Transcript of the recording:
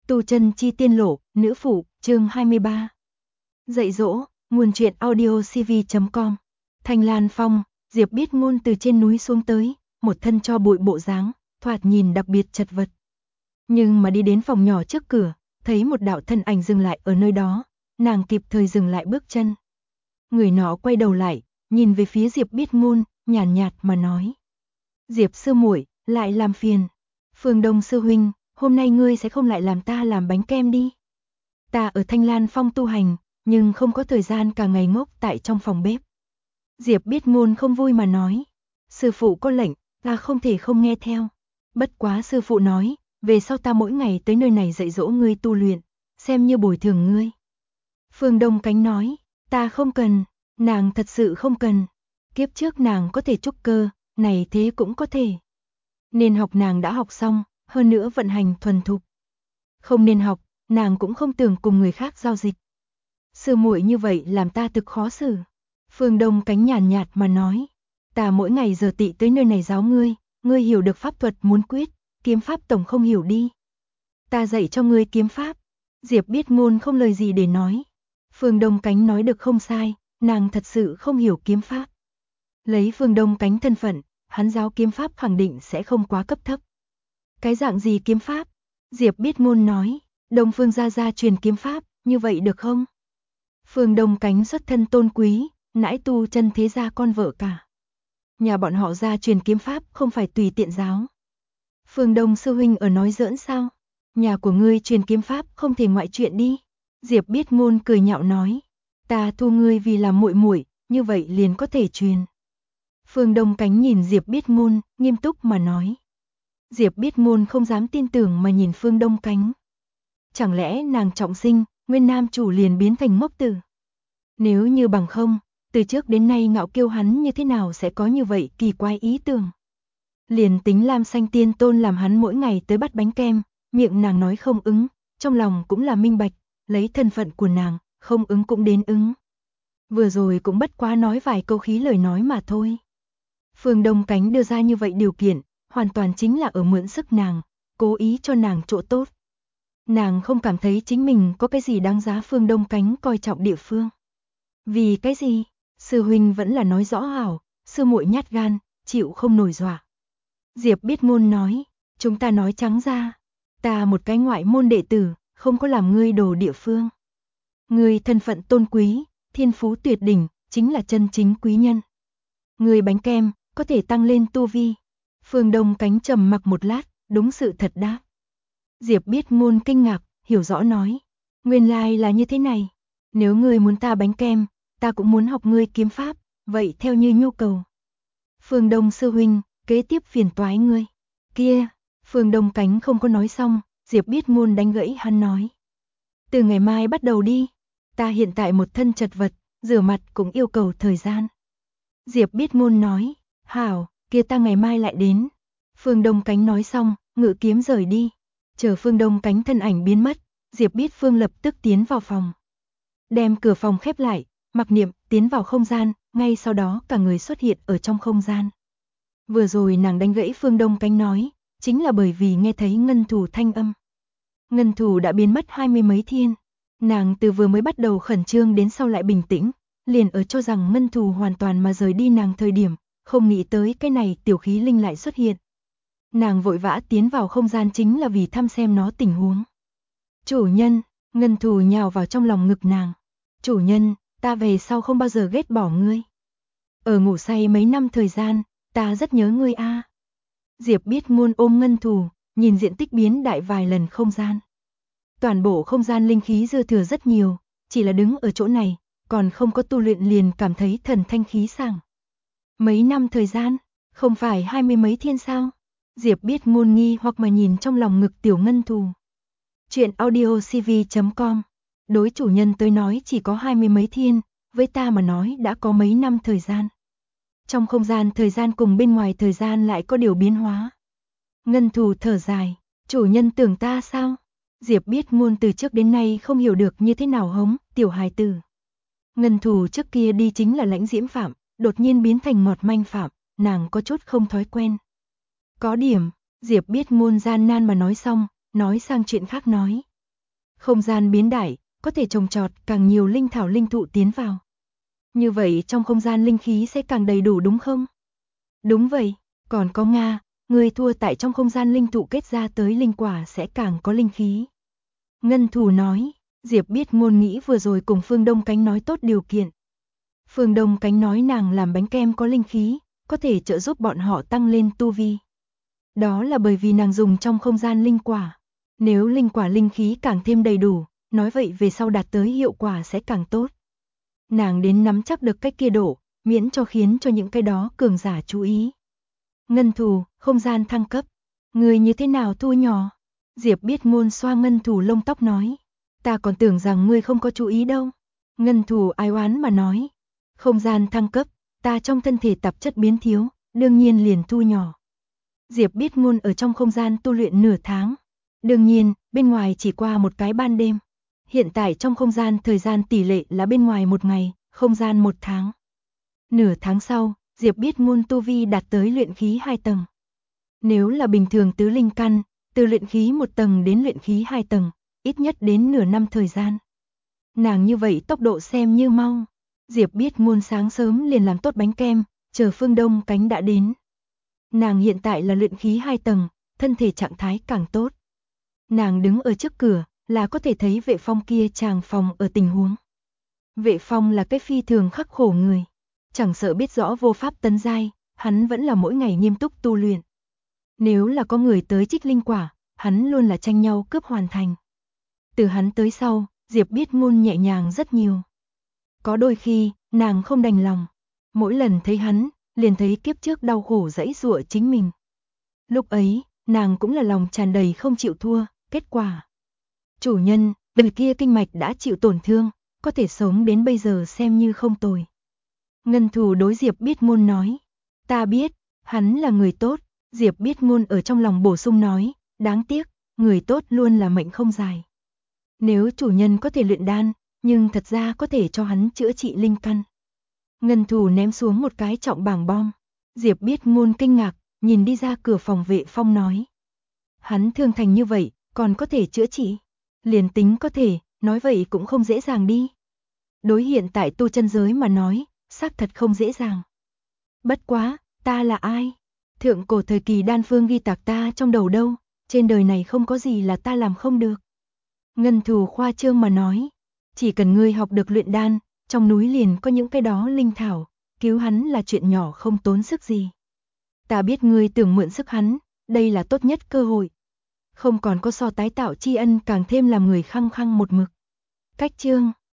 Tu chân chi tiên lộ, nữ phụ, chương 23. Dạy dỗ, nguồn truyện audio cv.com. Thanh Lan Phong, Diệp Biết Ngôn từ trên núi xuống tới, một thân cho bụi bộ dáng, thoạt nhìn đặc biệt chật vật. Nhưng mà đi đến phòng nhỏ trước cửa, thấy một đạo thân ảnh dừng lại ở nơi đó, nàng kịp thời dừng lại bước chân. Người nọ quay đầu lại, nhìn về phía Diệp Biết Ngôn, nhàn nhạt mà nói: "Diệp sư muội, lại làm phiền. Phương Đông sư huynh, hôm nay ngươi sẽ không lại làm ta làm bánh kem đi. Ta ở Thanh Lan Phong tu hành, nhưng không có thời gian cả ngày ngốc tại trong phòng bếp." Diệp Biết Ngôn không vui mà nói: "Sư phụ có lệnh, ta không thể không nghe theo. Bất quá sư phụ nói, về sau ta mỗi ngày tới nơi này dạy dỗ ngươi tu luyện, xem như bồi thường ngươi." Phương Đông Cánh nói: "Ta không cần." Nàng thật sự không cần. Kiếp trước nàng có thể trúc cơ, này thế cũng có thể. Nên học nàng đã học xong, hơn nữa vận hành thuần thục. Không nên học, nàng cũng không tưởng cùng người khác giao dịch. Sư muội như vậy làm ta thực khó xử. Phương Đông Cánh nhàn nhạt mà nói: "Ta mỗi ngày giờ tị tới nơi này giáo ngươi, ngươi hiểu được pháp thuật muốn quyết, kiếm pháp tổng không hiểu đi. Ta dạy cho ngươi kiếm pháp." Diệp Biết Ngôn không lời gì để nói. Phương Đông Cánh nói được không sai, nàng thật sự không hiểu kiếm pháp. Lấy Phương Đông Cánh thân phận, hắn giáo kiếm pháp khẳng định sẽ không quá cấp thấp. Cái dạng gì kiếm pháp? Diệp Biết Ngôn nói: "Đông Phương gia gia truyền kiếm pháp, như vậy được không?" Phương Đông Cánh xuất thân tôn quý, nãi tu chân thế gia con vợ cả. Nhà bọn họ gia truyền kiếm pháp không phải tùy tiện giáo. Phương Đông sư huynh ở nói giỡn sao? Nhà của ngươi truyền kiếm pháp không thể ngoại chuyện đi. Diệp Biết Ngôn cười nhạo nói: "Ta thu ngươi vì làm muội muội, như vậy liền có thể truyền." Phương Đông Cánh nhìn Diệp Biết Ngôn, nghiêm túc mà nói. Diệp Biết Ngôn không dám tin tưởng mà nhìn Phương Đông Cánh. Chẳng lẽ nàng trọng sinh, nguyên nam chủ liền biến thành ngốc tử? Nếu như bằng không, từ trước đến nay ngạo kiêu hắn như thế nào sẽ có như vậy kỳ quái ý tưởng? Liền tính Lam Xanh Tiên Tôn làm hắn mỗi ngày tới bắt bánh kem, miệng nàng nói không ứng, trong lòng cũng là minh bạch, lấy thân phận của nàng, không ứng cũng đến ứng. Vừa rồi cũng bất quá nói vài câu khí lời nói mà thôi. Phương Đông Cánh đưa ra như vậy điều kiện, hoàn toàn chính là ở mượn sức nàng, cố ý cho nàng chỗ tốt. Nàng không cảm thấy chính mình có cái gì đáng giá Phương Đông Cánh coi trọng địa phương. Vì cái gì? Sư huynh vẫn là nói rõ hảo, sư muội nhát gan, chịu không nổi dọa. Diệp Biết Ngôn nói: "Chúng ta nói trắng ra, ta một cái ngoại môn đệ tử, không có làm ngươi đồ địa phương. Ngươi thân phận tôn quý, thiên phú tuyệt đỉnh, chính là chân chính quý nhân. Ngươi bánh kem, có thể tăng lên tu vi." Phương Đông Cánh trầm mặc một lát, đúng sự thật đáp. Diệp Biết Ngôn kinh ngạc, hiểu rõ nói: "Nguyên lai là như thế này. Nếu ngươi muốn ta bánh kem, ta cũng muốn học ngươi kiếm pháp, vậy theo như nhu cầu." Phương Đông sư huynh, kế tiếp phiền toái ngươi. Kia, Phương Đông Cánh không có nói xong, Diệp Biết Ngôn đánh gãy hắn nói: "Từ ngày mai bắt đầu đi, ta hiện tại một thân chật vật, rửa mặt cũng yêu cầu thời gian." Diệp Biết Ngôn nói: "Hảo, kia ta ngày mai lại đến." Phương Đông Cánh nói xong, ngự kiếm rời đi. Chờ Phương Đông Cánh thân ảnh biến mất, Diệp Biết Phương lập tức tiến vào phòng. Đem cửa phòng khép lại, mặc niệm, tiến vào không gian, ngay sau đó cả người xuất hiện ở trong không gian. Vừa rồi nàng đánh gãy Phương Đông Cánh nói, chính là bởi vì nghe thấy ngân thủ thanh âm. Ngân thủ đã biến mất 20 mấy thiên. Nàng từ vừa mới bắt đầu khẩn trương đến sau lại bình tĩnh, liền ở cho rằng ngân thủ hoàn toàn mà rời đi nàng thời điểm, không nghĩ tới cái này tiểu khí linh lại xuất hiện. Nàng vội vã tiến vào không gian chính là vì thăm xem nó tình huống. "Chủ nhân." Ngân thủ nhào vào trong lòng ngực nàng. "Chủ nhân, ta về sau không bao giờ ghét bỏ ngươi. Ở ngủ say mấy năm thời gian, ta rất nhớ ngươi a." Diệp Biết Ngôn ôm ngân thủ, nhìn diện tích biến đại vài lần không gian. Toàn bộ không gian linh khí dư thừa rất nhiều, chỉ là đứng ở chỗ này, còn không có tu luyện liền cảm thấy thần thanh khí sảng. Mấy năm thời gian, không phải 20 mấy thiên sao? Diệp Biết Ngôn nghi hoặc mà nhìn trong lòng ngực tiểu ngân thù. Chuyện audio cv.com. Đối chủ nhân tới nói chỉ có 20 mấy thiên, với ta mà nói đã có mấy năm thời gian. Trong không gian thời gian cùng bên ngoài thời gian lại có điều biến hóa. Ngân thù thở dài, chủ nhân tưởng ta sao? Diệp Biết Ngôn từ trước đến nay không hiểu được như thế nào hống, tiểu hài tử. Ngân thù trước kia đi chính là lãnh diễm phạm, đột nhiên biến thành ngọt manh phạm, nàng có chút không thói quen. Có điểm, Diệp Biết Ngôn gian nan mà nói xong, nói sang chuyện khác nói, Không gian biến đại, có thể trồng trọt càng nhiều linh thảo linh thụ tiến vào. Như vậy trong không gian linh khí sẽ càng đầy đủ đúng không? Đúng vậy, còn có Nga, người thua tại trong không gian linh thụ kết ra tới linh quả sẽ càng có linh khí. Ngân Thù nói, Diệp biết ngôn nghĩ vừa rồi cùng Phương Đông Cánh nói tốt điều kiện. Phương Đông Cánh nói nàng làm bánh kem có linh khí, có thể trợ giúp bọn họ tăng lên tu vi. Đó là bởi vì nàng dùng trong không gian linh quả. Nếu linh quả linh khí càng thêm đầy đủ, nói vậy về sau đạt tới hiệu quả sẽ càng tốt. Nàng đến nắm chắc được cách kia độ, miễn cho khiến cho những cái đó cường giả chú ý. Ngân Thù, không gian thăng cấp. Người như thế nào thu nhỏ? Diệp biết ngôn xoa Ngân Thù lông tóc nói. Ta còn tưởng rằng ngươi không có chú ý đâu. Ngân Thù ai oán mà nói. Không gian thăng cấp, ta trong thân thể tạp chất biến thiếu, đương nhiên liền thu nhỏ. Diệp biết ngôn ở trong không gian tu luyện nửa tháng. Đương nhiên, bên ngoài chỉ qua một cái ban đêm. Hiện tại trong không gian thời gian tỷ lệ là bên ngoài một ngày, không gian một tháng. Nửa tháng sau, Diệp biết ngôn tu vi đạt tới luyện khí 2 tầng. Nếu là bình thường tứ linh căn, từ luyện khí 1 tầng đến luyện khí 2 tầng, ít nhất đến nửa năm thời gian. Nàng như vậy tốc độ xem như mau. Diệp biết ngôn sáng sớm liền làm tốt bánh kem, chờ Phương Đông Cánh đã đến. Nàng hiện tại là luyện khí 2 tầng, thân thể trạng thái càng tốt. Nàng đứng ở trước cửa, là có thể thấy Vệ Phong kia chàng phòng ở tình huống. Vệ Phong là cái phi thường khắc khổ người. Chẳng sợ biết rõ vô pháp tấn giai, hắn vẫn là mỗi ngày nghiêm túc tu luyện. Nếu là có người tới trích linh quả, hắn luôn là tranh nhau cướp hoàn thành. Từ hắn tới sau, Diệp biết ngôn nhẹ nhàng rất nhiều. Có đôi khi, nàng không đành lòng. Mỗi lần thấy hắn, liền thấy kiếp trước đau khổ giãy giụa chính mình. Lúc ấy, nàng cũng là lòng tràn đầy không chịu thua, kết quả. Chủ nhân, người kia kinh mạch đã chịu tổn thương, có thể sống đến bây giờ xem như không tồi. Ngân Thù đối Diệp biết ngôn nói. Ta biết, hắn là người tốt. Diệp biết ngôn ở trong lòng bổ sung nói, đáng tiếc, người tốt luôn là mệnh không dài. Nếu chủ nhân có thể luyện đan, nhưng thật ra có thể cho hắn chữa trị linh căn. Ngân Thù ném xuống một cái trọng bảng bom. Diệp biết ngôn kinh ngạc, nhìn đi ra cửa phòng Vệ Phong nói. Hắn thương thành như vậy, còn có thể chữa trị. Liền tính có thể, nói vậy cũng không dễ dàng đi. Đối hiện tại tu chân giới mà nói, xác thật không dễ dàng. Bất quá, ta là ai? Thượng cổ thời kỳ đan phương ghi tạc ta trong đầu đâu, trên đời này không có gì là ta làm không được. Ngân Thù khoa trương mà nói, chỉ cần ngươi học được luyện đan, trong núi liền có những cái đó linh thảo, cứu hắn là chuyện nhỏ không tốn sức gì. Ta biết ngươi tưởng mượn sức hắn, đây là tốt nhất cơ hội. Không còn có so tái tạo tri ân càng thêm làm người khăng khăng một mực. Cách chương